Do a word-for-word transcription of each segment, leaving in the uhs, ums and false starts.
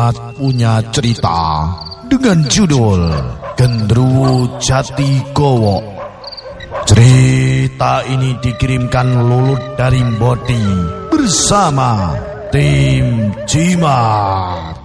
Jimat punya cerita dengan judul Gendruwo Jati Gowo. Cerita ini dikirimkan Lulut dari Mbodi bersama tim Jimat.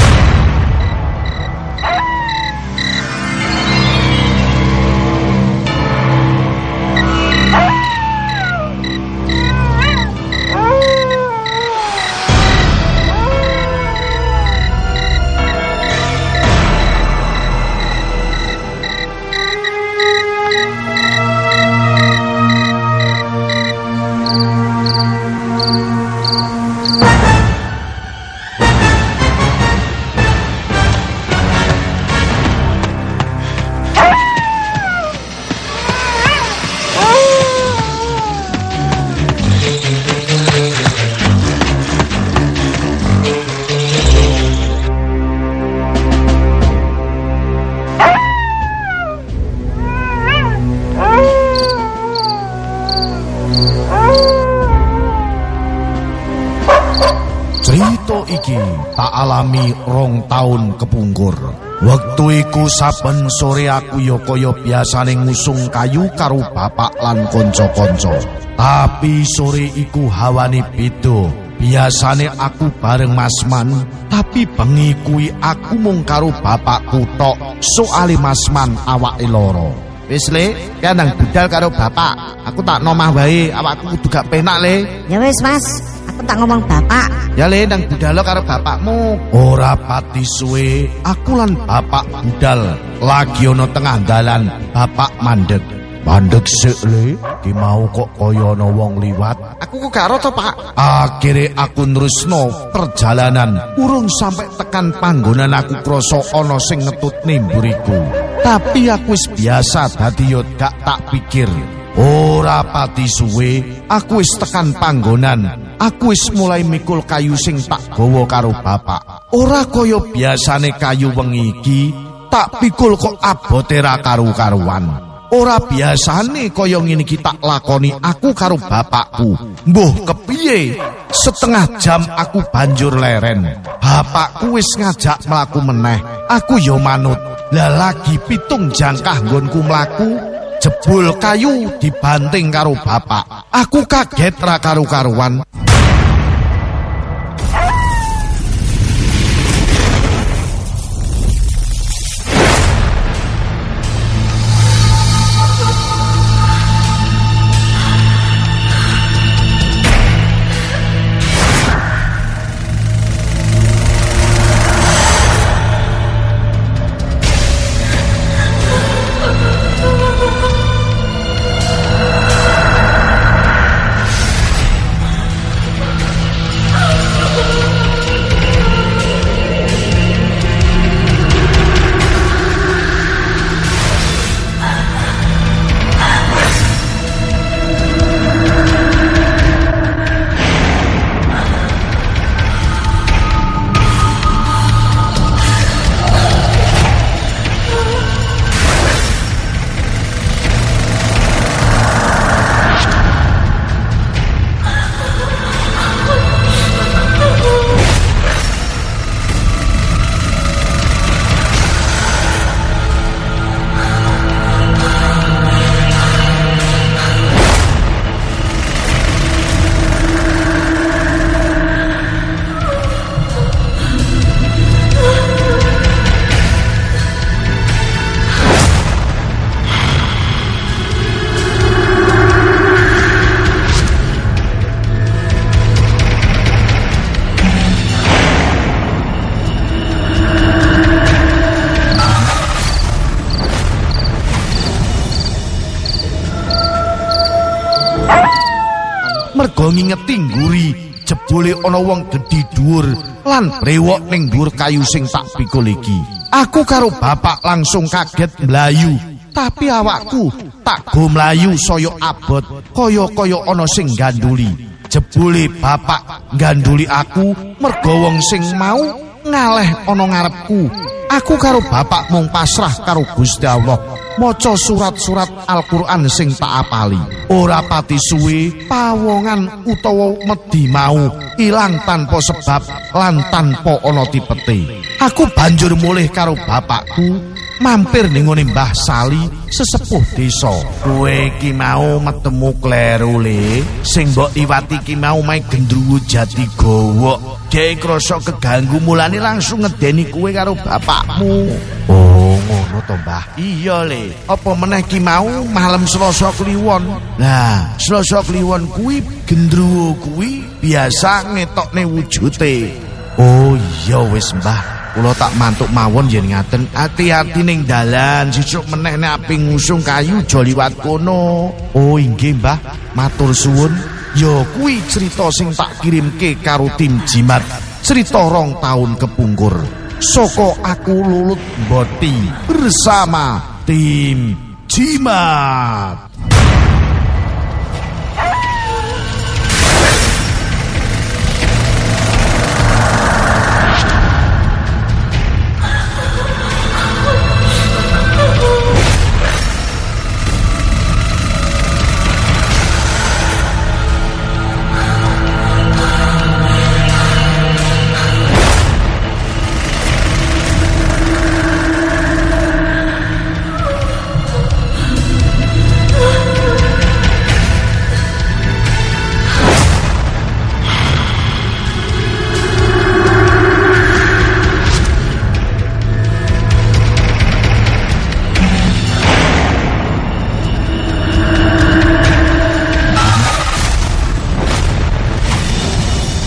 Cerita iki tak alami rong taun kepungkur. Wektu iku saben sore aku ya kaya biasane ngusung kayu karo bapak lan kanca-kanca. Tapi sore iku hawane beda. Biasane aku bareng Masman, tapi bengi kuwi aku mung karo bapakku tok. Soale Masman awake lara. Wis Le, kan nang budal karo bapak. Aku tak nomah wae, awakku kudu gak penak Le. Ya wis Mas, aku tak ngomong bapak. Ya Le, nang budal karo bapakmu. Ora pati suwe, aku lan bapak budal lagi ana tengah dalan. Bapak mandeg. Mandeg sik Le, ki mau kok kaya ana wong liwat. Aku kok karo to, Pak. Akhire aku nerusno perjalanan. Urung sampai tekan panggonan aku krasa ana sing ngetutne mburiku. Tapi aku wis biasa dadi yo gak tak pikir. Ora pati suwe, aku wis tekan panggonan. Aku wis mulai mikul kayu sing tak gawa karo bapak. Ora kaya biasane kayu wengi iki, tak pikul kok abote ra karu-karuan. Ora biasane kaya ngene iki tak lakoni aku karo bapakku. Mbuh kepiye? Setengah jam aku banjur leren. Bapakku wis ngajak mlaku meneh. Aku yo manut. Lah lagi pitung jangkah nggonku mlaku, jebul kayu dibanting karo bapak. Aku kaget ra karu-karuan. Mergo ngingeti ngguri jebule ana wong gedhi dhuwur lan brewok ning dhuwur kayu sing tak pikul iki. Aku karo bapak langsung kaget mlayu, tapi awakku tak go mlayu saya abot kaya-kaya ana sing ganduli. Jebule bapak ganduli aku mergo wong sing mau ngaleh ana ngarepku. Aku karo bapak mung pasrah karo Gusti Allah. maca surat-surat Al-Qur'an sing tak apali. Ora pati suwe pawongan utawa medhi mau ilang tanpa sebab lan tanpa ana tipete. Aku banjur mulih karo bapakku mampir ning ngone Mbah Sali sesepuh desa. Kowe iki mau metemu kleru le, sing mbok liwati iki mau mae gendruwo jati gowok. Dek krasa keganggu mulane langsung ngedeni kowe karo bapakmu. Oh, ngono to, Mbah. Iya le, apa meneh ki mau malam Selasa Kliwon. Lah, Selasa Kliwon kuwi gendruwo kuwi biasa ngetokne wujute. Oh iya wis, Mbah. Kula tak mantuk mawon yen ngaten. Hati-hati ning dalan, sesuk meneh nek ape ngusung kayu aja liwat kono. Oh inggih, Mbah. Matur suwun. Ya kuwi cerita sing tak kirimke karo tim jimat. Cerita rong tahun kepungkur. Soko aku Lulut Boti bersama tim jimat.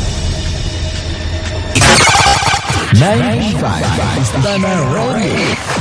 ninety-five Istana Radio.